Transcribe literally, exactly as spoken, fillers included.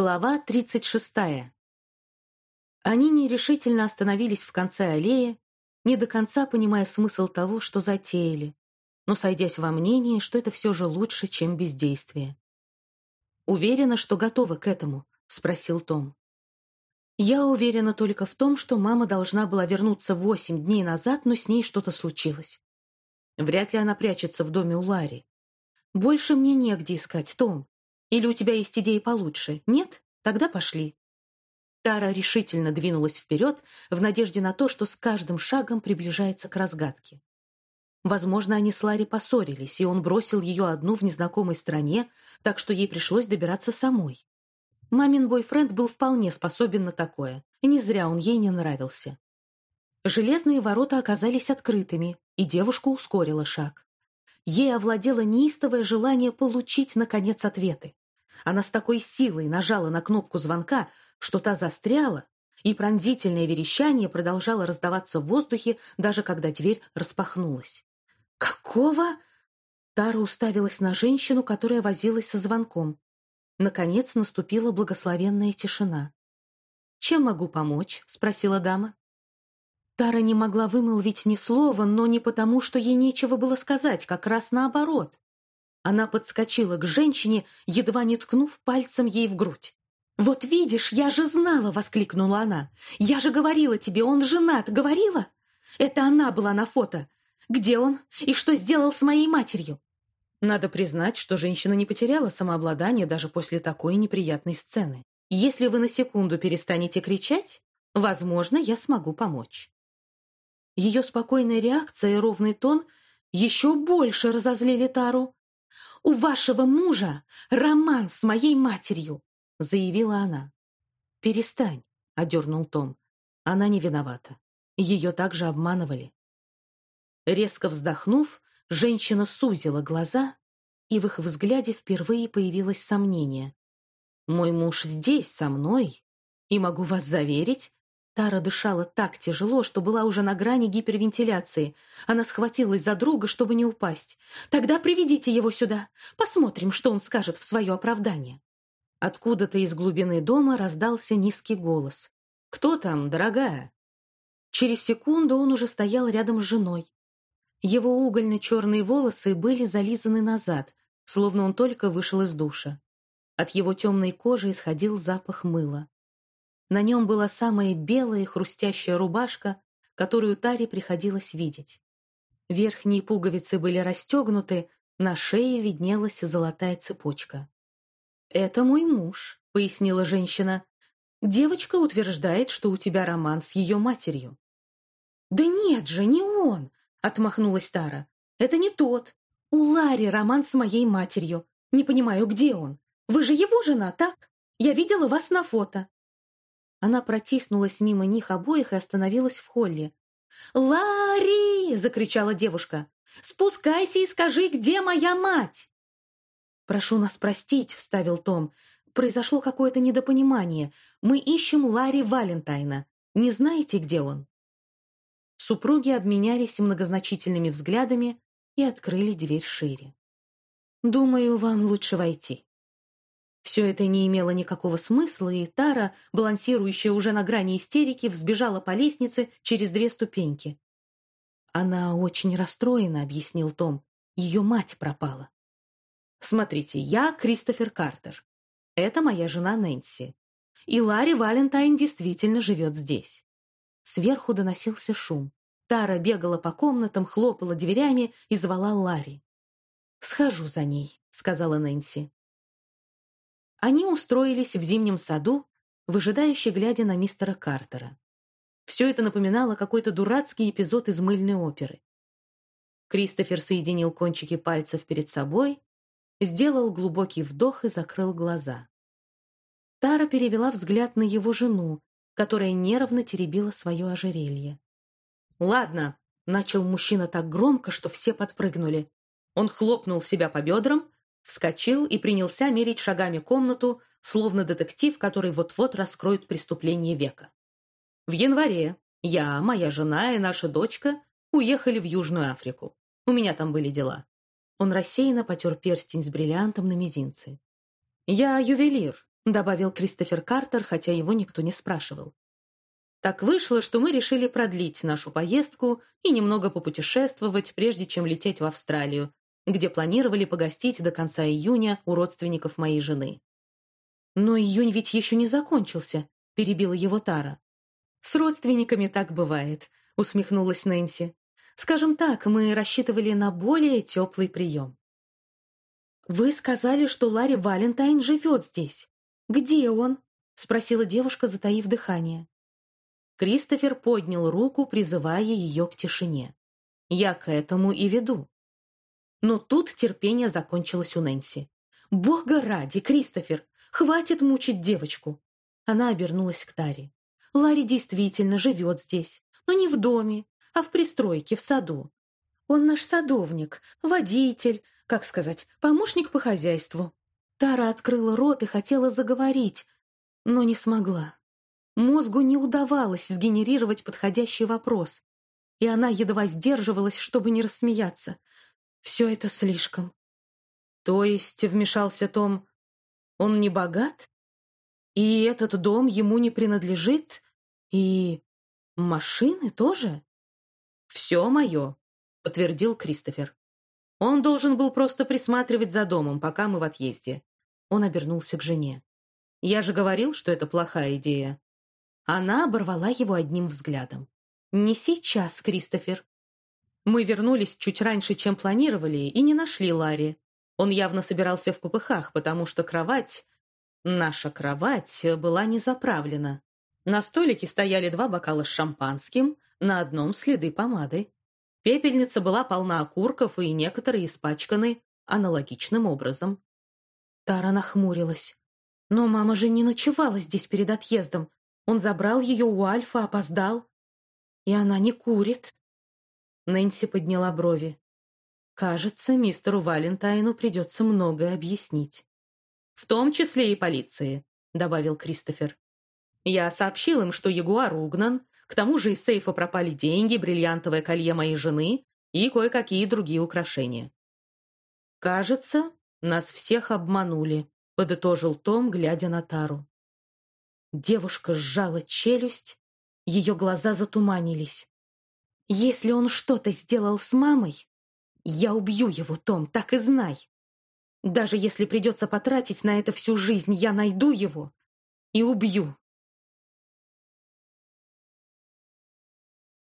Глава тридцать шестая. Они нерешительно остановились в конце аллеи, не до конца понимая смысл того, что затеяли, но сойдясь во мнении, что это все же лучше, чем бездействие. «Уверена, что готова к этому?» — спросил Том. «Я уверена только в том, что мама должна была вернуться восемь дней назад, но с ней что-то случилось. Вряд ли она прячется в доме у Ларри. Больше мне негде искать, Том. Или у тебя есть идеи получше? Нет? Тогда пошли». Тара решительно двинулась вперед в надежде на то, что с каждым шагом приближается к разгадке. Возможно, они с Ларри поссорились, и он бросил ее одну в незнакомой стране, так что ей пришлось добираться самой. Мамин бойфренд был вполне способен на такое, и не зря он ей не нравился. Железные ворота оказались открытыми, и девушка ускорила шаг. Ей овладело неистовое желание получить, наконец, ответы. Она с такой силой нажала на кнопку звонка, что та застряла, и пронзительное верещание продолжало раздаваться в воздухе, даже когда дверь распахнулась. «Какого?» Тара уставилась на женщину, которая возилась со звонком. Наконец наступила благословенная тишина. «Чем могу помочь?» — спросила дама. Тара не могла вымолвить ни слова, но не потому, что ей нечего было сказать, как раз наоборот. Она подскочила к женщине, едва не ткнув пальцем ей в грудь. «Вот видишь, я же знала!» — воскликнула она. «Я же говорила тебе, он женат! Говорила? Это она была на фото! Где он? И что сделал с моей матерью?» Надо признать, что женщина не потеряла самообладание даже после такой неприятной сцены. «Если вы на секунду перестанете кричать, возможно, я смогу помочь». Ее спокойная реакция и ровный тон еще больше разозлили Тару. «У вашего мужа роман с моей матерью!» — заявила она. «Перестань», — одернул Том. «Она не виновата. Ее также обманывали». Резко вздохнув, женщина сузила глаза, и в их взгляде впервые появилось сомнение. «Мой муж здесь, со мной, и могу вас заверить...» Тара дышала так тяжело, что была уже на грани гипервентиляции. Она схватилась за друга, чтобы не упасть. «Тогда приведите его сюда. Посмотрим, что он скажет в свое оправдание». Откуда-то из глубины дома раздался низкий голос. «Кто там, дорогая?» Через секунду он уже стоял рядом с женой. Его угольно-черные волосы были зализаны назад, словно он только вышел из душа. От его темной кожи исходил запах мыла. На нем была самая белая и хрустящая рубашка, которую Таре приходилось видеть. Верхние пуговицы были расстегнуты, на шее виднелась золотая цепочка. «Это мой муж», — пояснила женщина. «Девочка утверждает, что у тебя роман с ее матерью». «Да нет же, не он!» — отмахнулась Тара. «Это не тот. У Ларри роман с моей матерью. Не понимаю, где он? Вы же его жена, так? Я видела вас на фото». Она протиснулась мимо них обоих и остановилась в холле. «Ларри!» — закричала девушка. «Спускайся и скажи, где моя мать!» «Прошу нас простить», — вставил Том. «Произошло какое-то недопонимание. Мы ищем Ларри Валентайна. Не знаете, где он?» Супруги обменялись многозначительными взглядами и открыли дверь шире. «Думаю, вам лучше войти». Все это не имело никакого смысла, и Тара, балансирующая уже на грани истерики, взбежала по лестнице через две ступеньки. «Она очень расстроена», — объяснил Том. «Ее мать пропала». «Смотрите, я Кристофер Картер. Это моя жена Нэнси. И Ларри Валентайн действительно живет здесь». Сверху доносился шум. Тара бегала по комнатам, хлопала дверями и звала Ларри. «Схожу за ней», — сказала Нэнси. Они устроились в зимнем саду, выжидающе глядя на мистера Картера. Все это напоминало какой-то дурацкий эпизод из мыльной оперы. Кристофер соединил кончики пальцев перед собой, сделал глубокий вдох и закрыл глаза. Тара перевела взгляд на его жену, которая нервно теребила свое ожерелье. «Ладно», — начал мужчина так громко, что все подпрыгнули. Он хлопнул себя по бедрам, вскочил и принялся мерить шагами комнату, словно детектив, который вот-вот раскроет преступление века. В январе я, моя жена и наша дочка уехали в Южную Африку. У меня там были дела. Он рассеянно потер перстень с бриллиантом на мизинце. Я ювелир, добавил Кристофер Картер, хотя его никто не спрашивал. Так вышло, что мы решили продлить нашу поездку и немного попутешествовать, прежде чем лететь в Австралию, где планировали погостить до конца июня у родственников моей жены. «Но июнь ведь еще не закончился», — перебила его Тара. «С родственниками так бывает», — усмехнулась Нэнси. «Скажем так, мы рассчитывали на более теплый прием». «Вы сказали, что Ларри Валентайн живет здесь. Где он?» — спросила девушка, затаив дыхание. Кристофер поднял руку, призывая ее к тишине. «Я к этому и веду». Но тут терпение закончилось у Нэнси. «Бога ради, Кристофер, хватит мучить девочку!» Она обернулась к Таре. «Ларри действительно живет здесь, но не в доме, а в пристройке, в саду. Он наш садовник, водитель, как сказать, помощник по хозяйству». Тара открыла рот и хотела заговорить, но не смогла. Мозгу не удавалось сгенерировать подходящий вопрос, и она едва сдерживалась, чтобы не рассмеяться. Все это слишком. То есть, вмешался Том, он не богат? И этот дом ему не принадлежит? И машины тоже? Все мое, подтвердил Кристофер. Он должен был просто присматривать за домом, пока мы в отъезде. Он обернулся к жене. Я же говорил, что это плохая идея. Она оборвала его одним взглядом. «Не сейчас, Кристофер». Мы вернулись чуть раньше, чем планировали, и не нашли Ларри. Он явно собирался в попыхах, потому что кровать, наша кровать, была не заправлена. На столике стояли два бокала с шампанским, на одном следы помады. Пепельница была полна окурков, и некоторые испачканы аналогичным образом. Тара нахмурилась. «Но мама же не ночевала здесь перед отъездом. Он забрал ее у Альфа, опоздал. И она не курит». Нэнси подняла брови. «Кажется, мистеру Валентайну придется многое объяснить». «В том числе и полиции», — добавил Кристофер. «Я сообщил им, что Ягуар угнан, к тому же из сейфа пропали деньги, бриллиантовое колье моей жены и кое-какие другие украшения». «Кажется, нас всех обманули», — подытожил Том, глядя на Тару. Девушка сжала челюсть, ее глаза затуманились. «Если он что-то сделал с мамой, я убью его, Том, так и знай. Даже если придется потратить на это всю жизнь, я найду его и убью».